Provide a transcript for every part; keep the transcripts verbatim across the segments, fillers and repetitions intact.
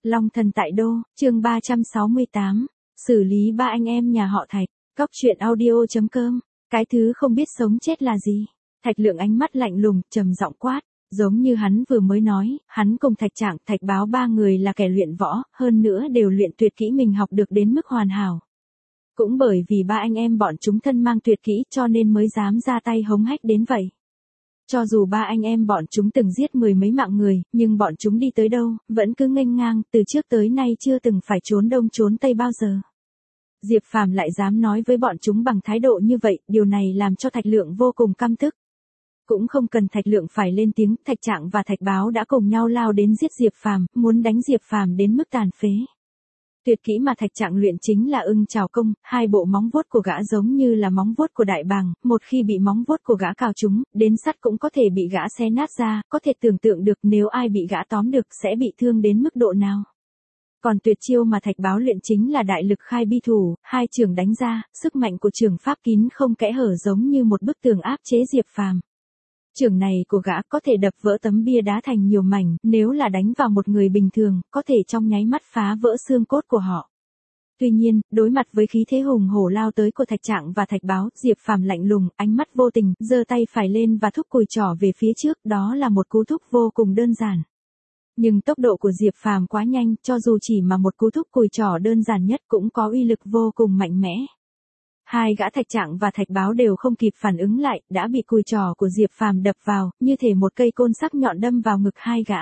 Long thần tại đô, chương ba trăm sáu mươi tám, xử lý ba anh em nhà họ Thạch, cóc truyện audio chấm com, cái thứ không biết sống chết là gì. Thạch Lượng ánh mắt lạnh lùng, trầm giọng quát, giống như hắn vừa mới nói, hắn cùng Thạch Trạng, Thạch Báo ba người là kẻ luyện võ, hơn nữa đều luyện tuyệt kỹ mình học được đến mức hoàn hảo. Cũng bởi vì ba anh em bọn chúng thân mang tuyệt kỹ cho nên mới dám ra tay hống hách đến vậy. Cho dù ba anh em bọn chúng từng giết mười mấy mạng người, nhưng bọn chúng đi tới đâu, vẫn cứ nghênh ngang, từ trước tới nay chưa từng phải trốn đông trốn tây bao giờ. Diệp Phàm lại dám nói với bọn chúng bằng thái độ như vậy, điều này làm cho Thạch Lượng vô cùng căm tức. Cũng không cần Thạch Lượng phải lên tiếng, Thạch Trạng và Thạch Báo đã cùng nhau lao đến giết Diệp Phàm, muốn đánh Diệp Phàm đến mức tàn phế. Tuyệt kỹ mà Thạch Trạng luyện chính là ưng chảo công, hai bộ móng vuốt của gã giống như là móng vuốt của đại bàng, một khi bị móng vuốt của gã cào trúng, đến sắt cũng có thể bị gã xé nát ra, có thể tưởng tượng được nếu ai bị gã tóm được sẽ bị thương đến mức độ nào. Còn tuyệt chiêu mà Thạch Báo luyện chính là đại lực khai bi thủ, hai chưởng đánh ra, sức mạnh của chưởng pháp kín không kẽ hở giống như một bức tường áp chế Diệp Phàm. Chưởng này của gã có thể đập vỡ tấm bia đá thành nhiều mảnh, nếu là đánh vào một người bình thường, có thể trong nháy mắt phá vỡ xương cốt của họ. Tuy nhiên, đối mặt với khí thế hùng hổ lao tới của Thạch Trạng và Thạch Báo, Diệp Phàm lạnh lùng, ánh mắt vô tình, giơ tay phải lên và thúc cùi trỏ về phía trước, đó là một cú thúc vô cùng đơn giản. Nhưng tốc độ của Diệp Phàm quá nhanh, cho dù chỉ mà một cú thúc cùi trỏ đơn giản nhất cũng có uy lực vô cùng mạnh mẽ. Hai gã Thạch Trạng và Thạch Báo đều không kịp phản ứng lại, đã bị cùi trỏ của Diệp Phàm đập vào, như thể một cây côn sắc nhọn đâm vào ngực hai gã.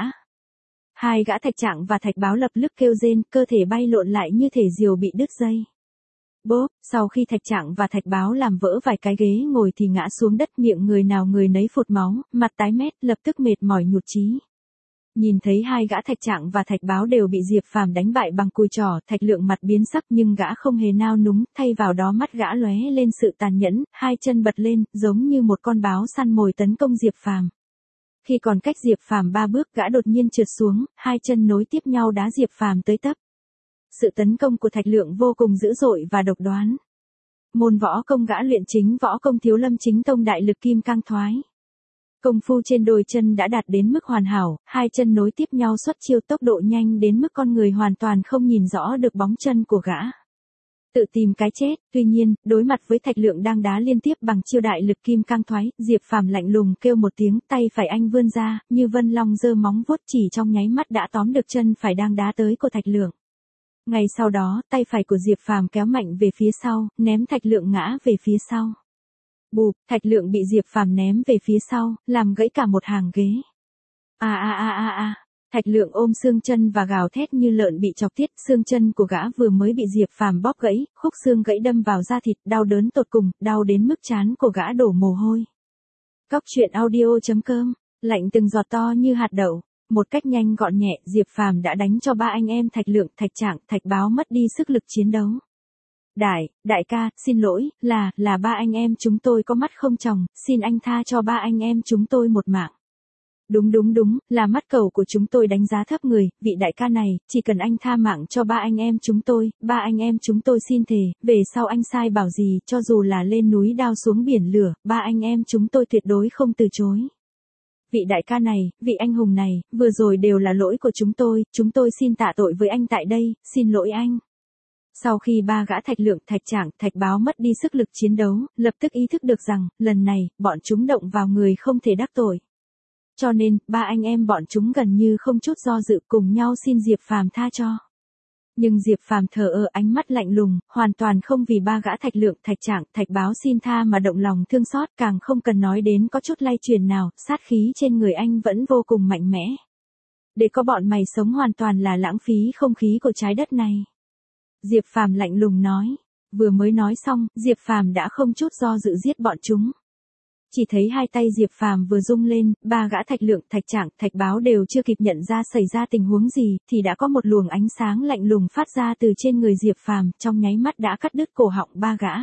Hai gã Thạch Trạng và Thạch Báo lập tức kêu rên, cơ thể bay lộn lại như thể diều bị đứt dây. Bốp, sau khi Thạch Trạng và Thạch Báo làm vỡ vài cái ghế ngồi thì ngã xuống đất, miệng người nào người nấy phụt máu, mặt tái mét, lập tức mệt mỏi nhụt chí. Nhìn thấy hai gã Thạch Trạng và Thạch Báo đều bị Diệp Phàm đánh bại bằng cùi trỏ, Thạch Lượng mặt biến sắc nhưng gã không hề nao núng, thay vào đó mắt gã lóe lên sự tàn nhẫn, hai chân bật lên, giống như một con báo săn mồi tấn công Diệp Phàm. Khi còn cách Diệp Phàm ba bước, gã đột nhiên trượt xuống, hai chân nối tiếp nhau đá Diệp Phàm tới tấp. Sự tấn công của Thạch Lượng vô cùng dữ dội và độc đoán. Môn võ công gã luyện chính võ công Thiếu Lâm Chính Tông đại lực kim cang thoái. Công phu trên đôi chân đã đạt đến mức hoàn hảo, hai chân nối tiếp nhau xuất chiêu tốc độ nhanh đến mức con người hoàn toàn không nhìn rõ được bóng chân của gã. Tự tìm cái chết, tuy nhiên, đối mặt với Thạch Lượng đang đá liên tiếp bằng chiêu đại lực kim cang thoái, Diệp Phàm lạnh lùng kêu một tiếng, tay phải anh vươn ra, như vân long giơ móng vuốt chỉ trong nháy mắt đã tóm được chân phải đang đá tới của Thạch Lượng. Ngay sau đó, tay phải của Diệp Phàm kéo mạnh về phía sau, ném Thạch Lượng ngã về phía sau. Bụp, Thạch Lượng bị Diệp Phàm ném về phía sau, làm gãy cả một hàng ghế. A a a a a, Thạch Lượng ôm xương chân và gào thét như lợn bị chọc tiết, xương chân của gã vừa mới bị Diệp Phàm bóp gãy, khúc xương gãy đâm vào da thịt, đau đớn tột cùng, đau đến mức trán của gã đổ mồ hôi. Cóc truyện audio chấm com, lạnh từng giọt to như hạt đậu, một cách nhanh gọn nhẹ, Diệp Phàm đã đánh cho ba anh em Thạch Lượng, Thạch Trạng, Thạch Báo mất đi sức lực chiến đấu. Đại, đại ca, xin lỗi, là, là ba anh em chúng tôi có mắt không tròng, xin anh tha cho ba anh em chúng tôi một mạng. Đúng đúng đúng, là mắt cầu của chúng tôi đánh giá thấp người, vị đại ca này, chỉ cần anh tha mạng cho ba anh em chúng tôi, ba anh em chúng tôi xin thề, về sau anh sai bảo gì, cho dù là lên núi đao xuống biển lửa, ba anh em chúng tôi tuyệt đối không từ chối. Vị đại ca này, vị anh hùng này, vừa rồi đều là lỗi của chúng tôi, chúng tôi xin tạ tội với anh tại đây, xin lỗi anh. Sau khi ba gã Thạch Lượng, Thạch Trạng, Thạch Báo mất đi sức lực chiến đấu, lập tức ý thức được rằng, lần này, bọn chúng động vào người không thể đắc tội. Cho nên, ba anh em bọn chúng gần như không chút do dự cùng nhau xin Diệp Phàm tha cho. Nhưng Diệp Phàm thờ ơ, ánh mắt lạnh lùng, hoàn toàn không vì ba gã Thạch Lượng, Thạch Trạng, Thạch Báo xin tha mà động lòng thương xót, càng không cần nói đến có chút lay truyền nào, sát khí trên người anh vẫn vô cùng mạnh mẽ. Để có bọn mày sống hoàn toàn là lãng phí không khí của trái đất này. Diệp Phàm lạnh lùng nói. Vừa mới nói xong, Diệp Phàm đã không chút do dự giết bọn chúng. Chỉ thấy hai tay Diệp Phàm vừa rung lên, ba gã Thạch Lượng, Thạch Trạng, Thạch Báo đều chưa kịp nhận ra xảy ra tình huống gì, thì đã có một luồng ánh sáng lạnh lùng phát ra từ trên người Diệp Phàm, trong nháy mắt đã cắt đứt cổ họng ba gã.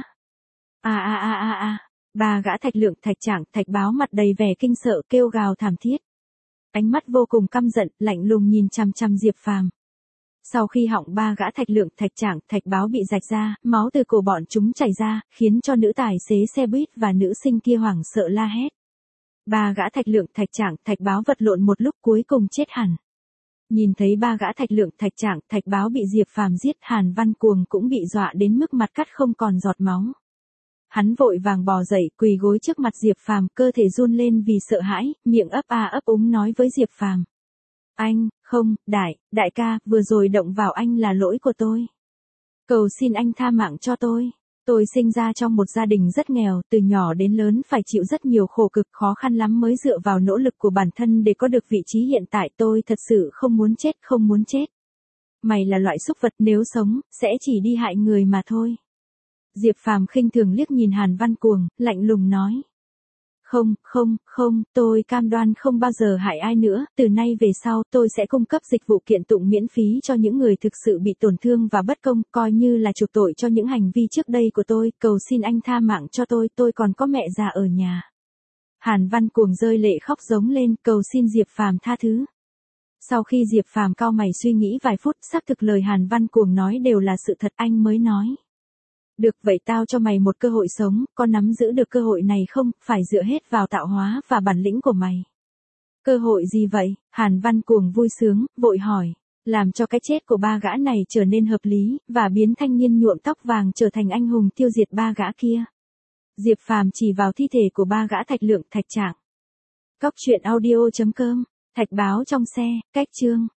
A a a a a, ba gã Thạch Lượng, Thạch Trạng, Thạch Báo mặt đầy vẻ kinh sợ kêu gào thảm thiết. Ánh mắt vô cùng căm giận, lạnh lùng nhìn chằm chằm Diệp Phàm. Sau khi họng ba gã Thạch Lượng, Thạch Trạng, Thạch Báo bị rạch ra, máu từ cổ bọn chúng chảy ra, khiến cho nữ tài xế xe buýt và nữ sinh kia hoảng sợ la hét. Ba gã Thạch Lượng, Thạch Trạng, Thạch Báo vật lộn một lúc cuối cùng chết hẳn. Nhìn thấy ba gã Thạch Lượng, Thạch Trạng, Thạch Báo bị Diệp Phàm giết, Hàn Văn Cuồng cũng bị dọa đến mức mặt cắt không còn giọt máu. Hắn vội vàng bò dậy, quỳ gối trước mặt Diệp Phàm, cơ thể run lên vì sợ hãi, miệng ấp a ấp úng nói với Diệp Phàm: "Anh, không, đại, đại ca, vừa rồi động vào anh là lỗi của tôi. Cầu xin anh tha mạng cho tôi. Tôi sinh ra trong một gia đình rất nghèo, từ nhỏ đến lớn phải chịu rất nhiều khổ cực, khó khăn lắm mới dựa vào nỗ lực của bản thân để có được vị trí hiện tại, tôi thật sự không muốn chết, không muốn chết. Mày là loại súc vật, nếu sống, sẽ chỉ đi hại người mà thôi." Diệp Phàm khinh thường liếc nhìn Hàn Văn Cuồng, lạnh lùng nói: "Không, không, không, tôi cam đoan không bao giờ hại ai nữa, từ nay về sau tôi sẽ cung cấp dịch vụ kiện tụng miễn phí cho những người thực sự bị tổn thương và bất công, coi như là chuộc tội cho những hành vi trước đây của tôi, cầu xin anh tha mạng cho tôi, tôi còn có mẹ già ở nhà." Hàn Văn Cuồng rơi lệ khóc giống lên, cầu xin Diệp Phàm tha thứ. Sau khi Diệp Phàm cau mày suy nghĩ vài phút, xác thực lời Hàn Văn Cuồng nói đều là sự thật, anh mới nói: "Được, vậy tao cho mày một cơ hội sống, có nắm giữ được cơ hội này không, phải dựa hết vào tạo hóa và bản lĩnh của mày." "Cơ hội gì vậy?" Hàn Văn Cuồng vui sướng, vội hỏi, làm cho cái chết của ba gã này trở nên hợp lý, và biến thanh niên nhuộm tóc vàng trở thành anh hùng tiêu diệt ba gã kia. Diệp Phàm chỉ vào thi thể của ba gã Thạch Lượng, Thạch Trạng. Cóc truyện audio chấm com, Thạch Báo trong xe, cách chương.